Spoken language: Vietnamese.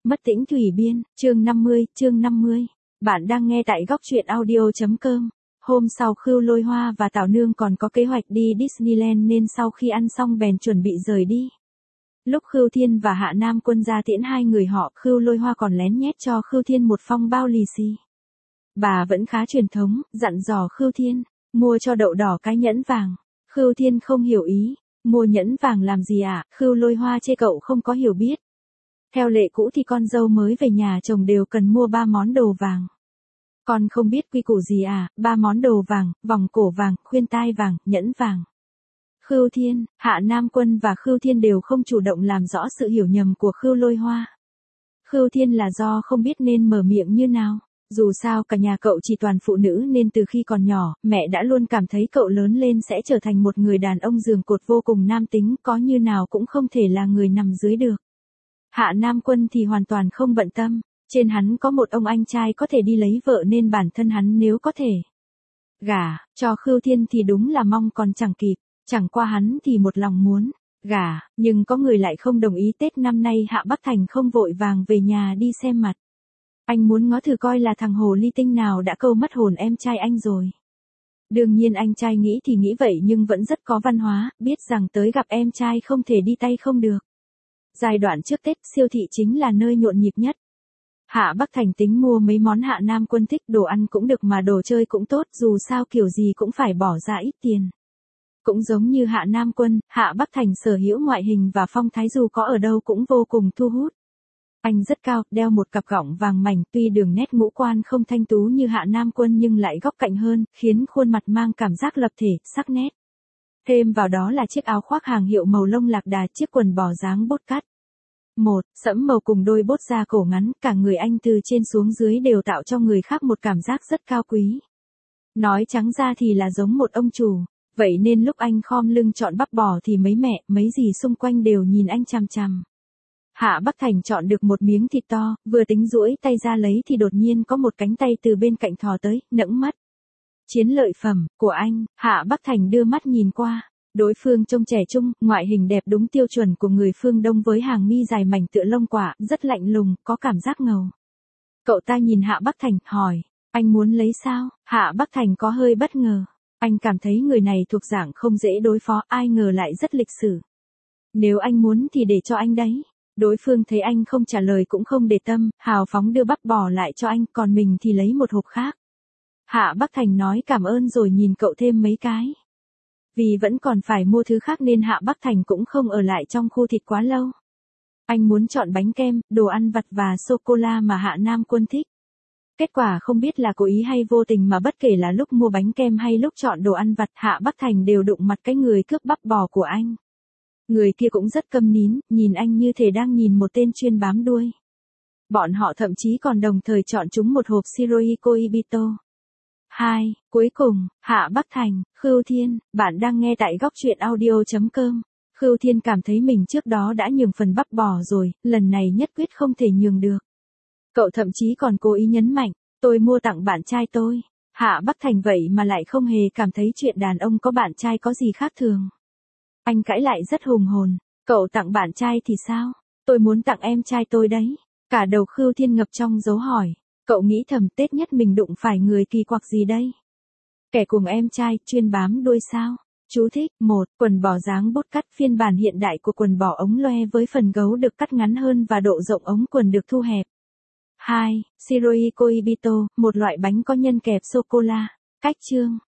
Mất tĩnh thủy biên, chương 50. Bạn đang nghe tại góc truyện audio.com. Hôm sau Khưu Lôi Hoa và Tảo Nương còn có kế hoạch đi Disneyland nên sau khi ăn xong bèn chuẩn bị rời đi. Lúc Khưu Thiên và Hạ Nam Quân ra tiễn hai người họ, Khưu Lôi Hoa còn lén nhét cho Khưu Thiên một phong bao lì xì. Bà vẫn khá truyền thống, dặn dò Khưu Thiên, mua cho đậu đỏ cái nhẫn vàng. Khưu Thiên không hiểu ý, mua nhẫn vàng làm gì ạ? Khưu Lôi Hoa chê cậu không có hiểu biết. Theo lệ cũ thì con dâu mới về nhà chồng đều cần mua 3 món đồ vàng. Con không biết quy củ gì à? 3 món đồ vàng, vòng cổ vàng, khuyên tai vàng, nhẫn vàng. Khưu Thiên, Hạ Nam Quân và Khưu Thiên đều không chủ động làm rõ sự hiểu nhầm của Khưu Lôi Hoa. Khưu Thiên là do không biết nên mở miệng như nào. Dù sao cả nhà cậu chỉ toàn phụ nữ nên từ khi còn nhỏ, mẹ đã luôn cảm thấy cậu lớn lên sẽ trở thành một người đàn ông giường cột vô cùng nam tính, có như nào cũng không thể là người nằm dưới được. Hạ Nam Quân thì hoàn toàn không bận tâm, trên hắn có một ông anh trai có thể đi lấy vợ nên bản thân hắn nếu có thể gả cho Khưu Thiên thì đúng là mong còn chẳng kịp, chẳng qua hắn thì một lòng muốn gả, nhưng có người lại không đồng ý. Tết năm nay Hạ Bắc Thành không vội vàng về nhà đi xem mặt. Anh muốn ngó thử coi là thằng hồ ly tinh nào đã câu mất hồn em trai anh rồi. Đương nhiên anh trai nghĩ thì nghĩ vậy nhưng vẫn rất có văn hóa, biết rằng tới gặp em trai không thể đi tay không được. Giai đoạn trước Tết, siêu thị chính là nơi nhộn nhịp nhất. Hạ Bắc Thành tính mua mấy món Hạ Nam Quân thích, đồ ăn cũng được mà đồ chơi cũng tốt, dù sao kiểu gì cũng phải bỏ ra ít tiền. Cũng giống như Hạ Nam Quân, Hạ Bắc Thành sở hữu ngoại hình và phong thái dù có ở đâu cũng vô cùng thu hút. Anh rất cao, đeo một cặp gọng vàng mảnh, tuy đường nét ngũ quan không thanh tú như Hạ Nam Quân nhưng lại góc cạnh hơn, khiến khuôn mặt mang cảm giác lập thể, sắc nét. Thêm vào đó là chiếc áo khoác hàng hiệu màu lông lạc đà, chiếc quần bò dáng bốt cắt. Sẫm màu cùng đôi bốt da cổ ngắn, cả người anh từ trên xuống dưới đều tạo cho người khác một cảm giác rất cao quý. Nói trắng ra thì là giống một ông chủ, vậy nên lúc anh khom lưng chọn bắp bò thì mấy mẹ, mấy dì xung quanh đều nhìn anh chằm chằm. Hạ Bắc Thành chọn được một miếng thịt to, vừa tính duỗi tay ra lấy thì đột nhiên có một cánh tay từ bên cạnh thò tới, nẫng mắt. Chiến lợi phẩm của anh. Hạ Bắc Thành đưa mắt nhìn qua. Đối phương trông trẻ trung, ngoại hình đẹp đúng tiêu chuẩn của người phương Đông với hàng mi dài mảnh tựa lông quả, rất lạnh lùng, có cảm giác ngầu. Cậu ta nhìn Hạ Bắc Thành, hỏi, anh muốn lấy sao? Hạ Bắc Thành có hơi bất ngờ. Anh cảm thấy người này thuộc dạng không dễ đối phó, ai ngờ lại rất lịch sự. Nếu anh muốn thì để cho anh đấy. Đối phương thấy anh không trả lời cũng không để tâm, hào phóng đưa bắp bò lại cho anh, còn mình thì lấy một hộp khác. Hạ Bắc Thành nói cảm ơn rồi nhìn cậu thêm mấy cái. Vì vẫn còn phải mua thứ khác nên Hạ Bắc Thành cũng không ở lại trong khu thịt quá lâu. Anh muốn chọn bánh kem, đồ ăn vặt và sô-cô-la mà Hạ Nam Quân thích. Kết quả không biết là cố ý hay vô tình mà bất kể là lúc mua bánh kem hay lúc chọn đồ ăn vặt, Hạ Bắc Thành đều đụng mặt cái người cướp bắp bò của anh. Người kia cũng rất câm nín, nhìn anh như thể đang nhìn một tên chuyên bám đuôi. Bọn họ thậm chí còn đồng thời chọn chúng một hộp Shiroi Koibito. Cuối cùng, Hạ Bắc Thành, Khưu Thiên, bạn đang nghe tại góc truyện audio.com. Khưu Thiên cảm thấy mình trước đó đã nhường phần bắp bò rồi, lần này nhất quyết không thể nhường được. Cậu thậm chí còn cố ý nhấn mạnh, tôi mua tặng bạn trai tôi. Hạ Bắc Thành vậy mà lại không hề cảm thấy chuyện đàn ông có bạn trai có gì khác thường. Anh cãi lại rất hùng hồn, cậu tặng bạn trai thì sao? Tôi muốn tặng em trai tôi đấy. Cả đầu Khưu Thiên ngập trong dấu hỏi. Cậu nghĩ thầm Tết nhất mình đụng phải người kỳ quặc gì đây? Kẻ cùng em trai, chuyên bám đuôi sao? Chú thích, 1. Quần bò dáng bốt cắt, phiên bản hiện đại của quần bò ống loe với phần gấu được cắt ngắn hơn và độ rộng ống quần được thu hẹp. 2. Shiroi Koibito, một loại bánh có nhân kẹp sô-cô-la. Cách chương.